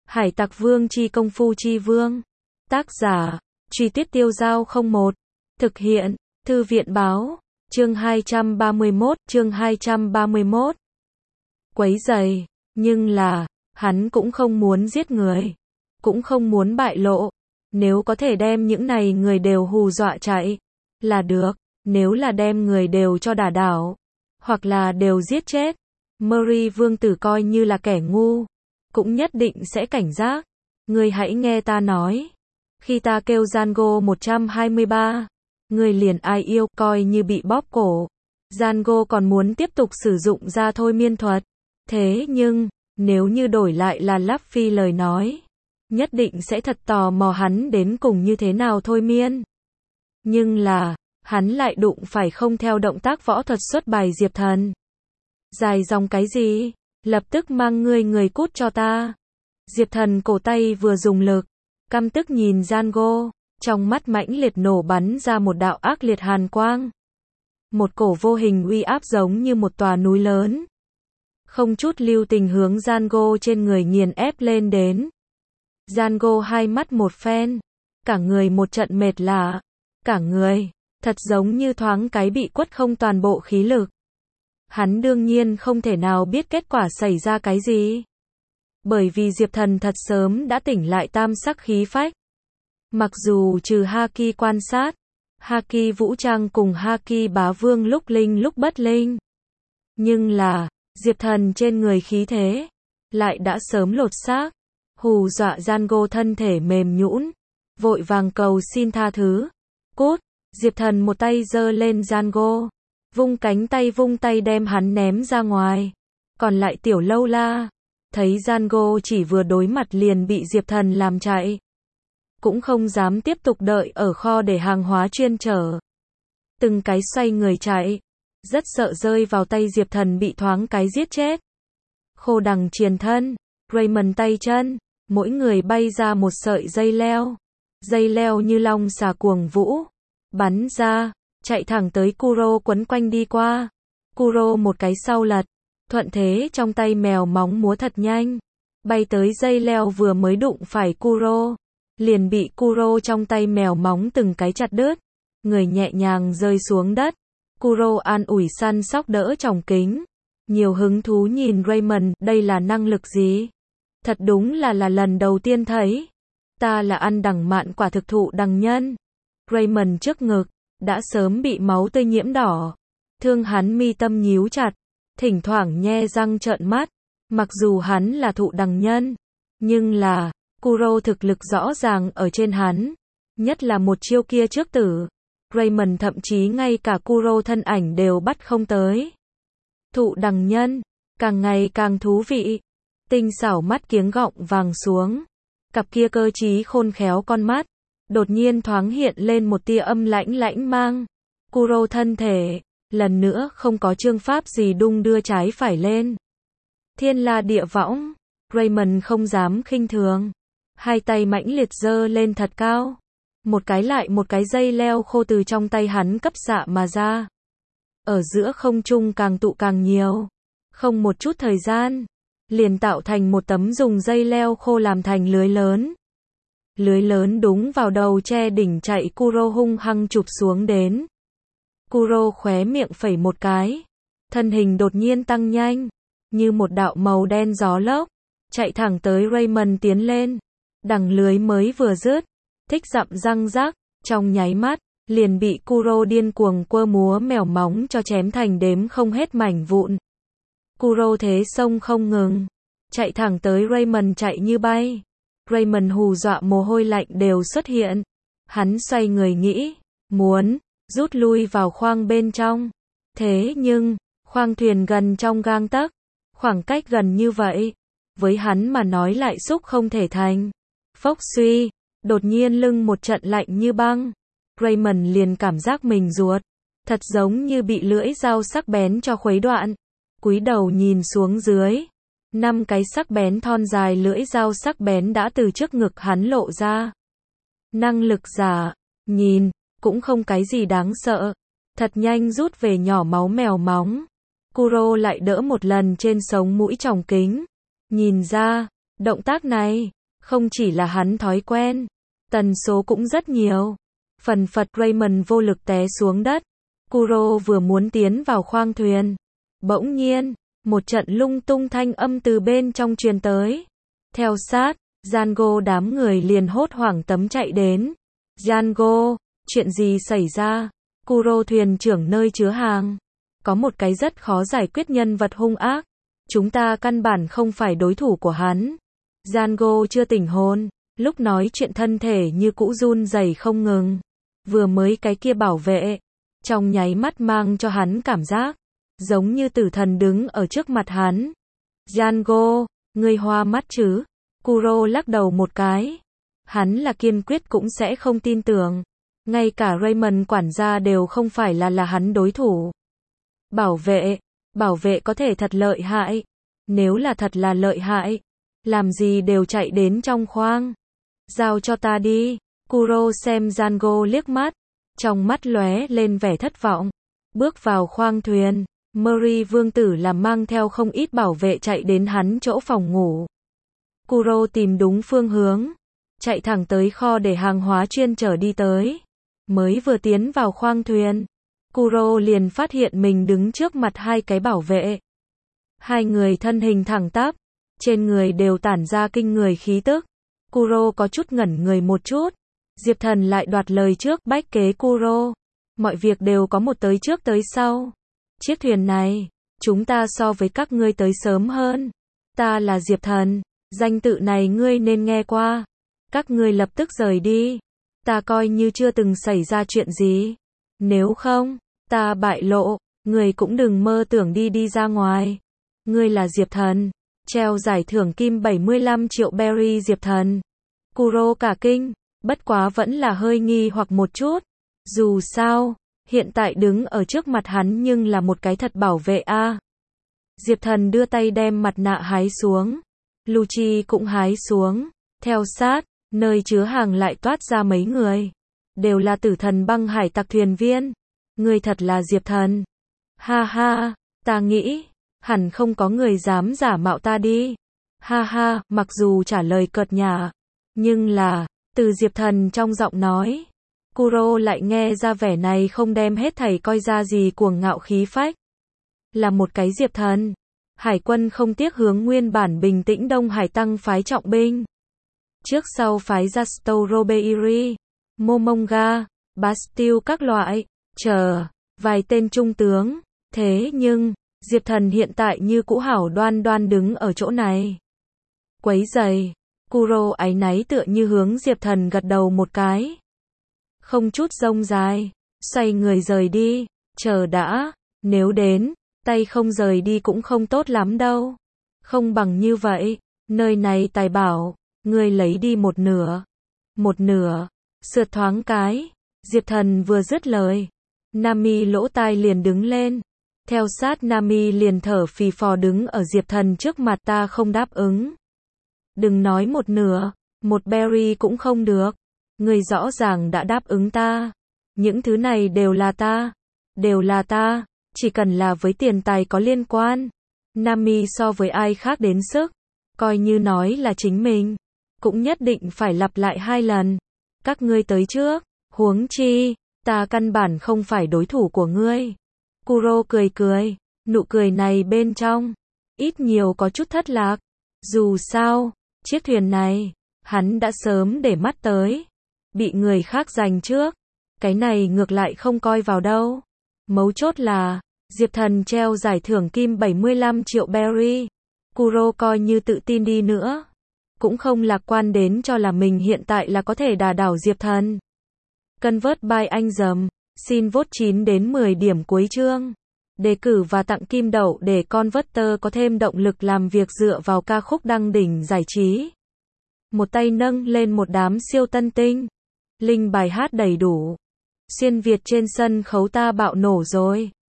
Hải Tặc Vương chi công phu chi vương. Tác giả, Truy Tuyết Tiêu Giao 01. Thực hiện, Thư viện báo, chương 231. Quấy rầy, nhưng là, hắn cũng không muốn giết người, cũng không muốn bại lộ. Nếu có thể đem những này người đều hù dọa chạy, là được. Nếu là đem người đều cho đả đảo, hoặc là đều giết chết, Murray vương tử coi như là kẻ ngu, cũng nhất định sẽ cảnh giác. Ngươi hãy nghe ta nói. Khi ta kêu Django 123, ngươi liền ai yêu, coi như bị bóp cổ. Django còn muốn tiếp tục sử dụng ra thôi miên thuật. Thế nhưng, nếu như đổi lại là Luffy lời nói, nhất định sẽ thật tò mò hắn đến cùng như thế nào thôi miên. Nhưng là, hắn lại đụng phải không theo động tác võ thuật xuất bài Diệp Thần. Dài dòng cái gì? Lập tức mang người cút cho ta. Diệp Thần cổ tay vừa dùng lực, căm tức nhìn Django, trong mắt mãnh liệt nổ bắn ra một đạo ác liệt hàn quang. Một cổ vô hình uy áp giống như một tòa núi lớn, không chút lưu tình hướng Django trên người nghiền ép lên đến. Django hai mắt một phen, cả người một trận mệt lả, cả người thật giống như thoáng cái bị quất không toàn bộ khí lực. Hắn đương nhiên không thể nào biết kết quả xảy ra cái gì. Bởi vì Diệp Thần thật sớm đã tỉnh lại tam sắc khí phách. Mặc dù trừ Haki quan sát, Haki vũ trang cùng Haki bá vương lúc linh lúc bất linh. Nhưng là, Diệp Thần trên người khí thế, lại đã sớm lột xác, hù dọa Django thân thể mềm nhũn, vội vàng cầu xin tha thứ. Cút! Diệp Thần một tay giơ lên Django, vung tay đem hắn ném ra ngoài. Còn lại Tiểu Lâu La, thấy Django chỉ vừa đối mặt liền bị Diệp Thần làm chạy, cũng không dám tiếp tục đợi ở kho để hàng hóa chuyên chở. Từng cái xoay người chạy, rất sợ rơi vào tay Diệp Thần bị thoáng cái giết chết. Khô đằng triền thân, Raymond tay chân, mỗi người bay ra một sợi dây leo như long xà cuồng vũ, bắn ra, chạy thẳng tới Kuro quấn quanh đi qua. Kuro một cái sau lật, thuận thế trong tay mèo móng múa thật nhanh, bay tới dây leo vừa mới đụng phải Kuro, liền bị Kuro trong tay mèo móng từng cái chặt đứt, người nhẹ nhàng rơi xuống đất. Kuro an ủi săn sóc đỡ tròng kính, nhiều hứng thú nhìn Raymond, đây là năng lực gì? Thật đúng là lần đầu tiên thấy. Ta là ăn đằng mạn quả thực thụ đằng nhân. Raymond trước ngực, đã sớm bị máu tươi nhiễm đỏ. Thương hắn mi tâm nhíu chặt, thỉnh thoảng nhe răng trợn mắt. Mặc dù hắn là thụ đằng nhân, nhưng là, Kuro thực lực rõ ràng ở trên hắn. Nhất là một chiêu kia trước tử. Raymond thậm chí ngay cả Kuro thân ảnh đều bắt không tới. Thụ đằng nhân, càng ngày càng thú vị. Tinh xảo mắt kiếng gọng vàng xuống. Cặp kia cơ trí khôn khéo con mắt, đột nhiên thoáng hiện lên một tia âm lãnh mang. Kuro thân thể, lần nữa không có chương pháp gì đung đưa trái phải lên. Thiên la địa võng, Raymond không dám khinh thường. Hai tay mãnh liệt giơ lên thật cao. Một cái lại một cái dây leo khô từ trong tay hắn cấp xạ mà ra. Ở giữa không trung càng tụ càng nhiều. Không một chút thời gian, liền tạo thành một tấm dùng dây leo khô làm thành lưới lớn. Lưới lớn đúng vào đầu che đỉnh chạy Kuro hung hăng chụp xuống đến. Kuro khóe miệng phẩy một cái, thân hình đột nhiên tăng nhanh, như một đạo màu đen gió lốc, chạy thẳng tới Raymond tiến lên. Đằng lưới mới vừa dứt, thích dặm răng rắc, trong nháy mắt, liền bị Kuro điên cuồng quơ múa mèo móng cho chém thành đếm không hết mảnh vụn. Kuro thế sông không ngừng, chạy thẳng tới Raymond chạy như bay. Raymond hù dọa mồ hôi lạnh đều xuất hiện. Hắn xoay người nghĩ, muốn rút lui vào khoang bên trong. Thế nhưng, khoang thuyền gần trong gang tấc, khoảng cách gần như vậy, với hắn mà nói lại xúc không thể thành. Phốc suy, đột nhiên lưng một trận lạnh như băng. Raymond liền cảm giác mình ruột, thật giống như bị lưỡi dao sắc bén cho khuấy đoạn. Cúi đầu nhìn xuống dưới, 5 cái sắc bén thon dài lưỡi dao sắc bén đã từ trước ngực hắn lộ ra. Năng lực giả, nhìn, cũng không cái gì đáng sợ. Thật nhanh rút về nhỏ máu mèo móng. Kuro lại đỡ một lần trên sống mũi tròng kính. Nhìn ra, động tác này, Không chỉ là hắn thói quen, tần số cũng rất nhiều. Phần phật Raymond vô lực té xuống đất. Kuro vừa muốn tiến vào khoang thuyền. Bỗng nhiên, một trận lung tung thanh âm từ bên trong truyền tới. Theo sát, Django đám người liền hốt hoảng tấm chạy đến. Django, chuyện gì xảy ra? Kuro thuyền trưởng nơi chứa hàng. Có một cái rất khó giải quyết nhân vật hung ác. Chúng ta căn bản không phải đối thủ của hắn. Django chưa tỉnh hồn, lúc nói chuyện thân thể như cũ run rẩy không ngừng. Vừa mới cái kia bảo vệ, trong nháy mắt mang cho hắn cảm giác giống như tử thần đứng ở trước mặt hắn. Django, ngươi hoa mắt chứ? Kuro lắc đầu một cái. Hắn là kiên quyết cũng sẽ không tin tưởng. Ngay cả Raymond quản gia đều không phải là hắn đối thủ. Bảo vệ có thể thật lợi hại. Nếu là thật là lợi hại, làm gì đều chạy đến trong khoang. Giao cho ta đi. Kuro xem Django liếc mắt, trong mắt lóe lên vẻ thất vọng. Bước vào khoang thuyền, Murray vương tử làm mang theo không ít bảo vệ chạy đến hắn chỗ phòng ngủ. Kuro tìm đúng phương hướng, chạy thẳng tới kho để hàng hóa chuyên chở đi tới. Mới vừa tiến vào khoang thuyền, Kuro liền phát hiện mình đứng trước mặt hai cái bảo vệ. Hai người thân hình thẳng tắp, trên người đều tản ra kinh người khí tức. Kuro có chút ngẩn người một chút. Diệp Thần lại đoạt lời trước bách kế Kuro. Mọi việc đều có một tới trước tới sau. Chiếc thuyền này, chúng ta so với các ngươi tới sớm hơn. Ta là Diệp Thần, danh tự này ngươi nên nghe qua. Các ngươi lập tức rời đi. Ta coi như chưa từng xảy ra chuyện gì. Nếu không, ta bại lộ, ngươi cũng đừng mơ tưởng đi ra ngoài. Ngươi là Diệp Thần, treo giải thưởng kim 75 triệu berry Diệp Thần. Kuro cả kinh, bất quá vẫn là hơi nghi hoặc một chút. Dù sao, hiện tại đứng ở trước mặt hắn nhưng là một cái thật bảo vệ a. Diệp Thần đưa tay đem mặt nạ hái xuống. Lucci cũng hái xuống. Theo sát, nơi chứa hàng lại toát ra mấy người. Đều là tử thần băng hải tặc thuyền viên. Người thật là Diệp Thần. Ha ha, ta nghĩ, hẳn không có người dám giả mạo ta đi. Ha ha, mặc dù trả lời cợt nhả, nhưng là, từ Diệp Thần trong giọng nói, Kuro lại nghe ra vẻ này không đem hết thảy coi ra gì cuồng ngạo khí phách. Là một cái Diệp Thần, hải quân không tiếc hướng nguyên bản bình tĩnh Đông Hải tăng phái trọng binh. Trước sau phái ra Storobeiri, Momonga, Bastille các loại, vài tên trung tướng. Thế nhưng, Diệp Thần hiện tại như cũ hảo đoan đoan đứng ở chỗ này. Quấy giày, Kuro áy náy tựa như hướng Diệp Thần gật đầu một cái. Không chút rông dài, xoay người rời đi. Chờ đã, nếu đến, tay không rời đi cũng không tốt lắm đâu. Không bằng như vậy, nơi này tài bảo, ngươi lấy đi một nửa. Một nửa, sượt thoáng cái. Diệp Thần vừa dứt lời, Nami lỗ tai liền đứng lên. Theo sát Nami liền thở phì phò đứng ở Diệp Thần trước mặt. Ta không đáp ứng. Đừng nói một nửa, một berry cũng không được. Người rõ ràng đã đáp ứng ta. Những thứ này đều là ta, chỉ cần là với tiền tài có liên quan. Nami so với ai khác đến sức, coi như nói là chính mình, cũng nhất định phải lặp lại 2 lần. Các ngươi tới trước, huống chi, ta căn bản không phải đối thủ của ngươi. Kuro cười, nụ cười này bên trong, ít nhiều có chút thất lạc. Dù sao, chiếc thuyền này, hắn đã sớm để mắt tới. Bị người khác giành trước, cái này ngược lại không coi vào đâu. Mấu chốt là, Diệp Thần treo giải thưởng kim 75 triệu berry. Kuro coi như tự tin đi nữa, cũng không lạc quan đến cho là mình hiện tại là có thể đả đảo Diệp Thần. Convert by anh dầm, xin vote 9 đến 10 điểm cuối chương. Đề cử và tặng kim đậu để Converter có thêm động lực làm việc dựa vào ca khúc đăng đỉnh giải trí. Một tay nâng lên một đám siêu tân tinh. Link bài hát đầy đủ. Xuyên Việt trên sân khấu ta bạo nổ rồi.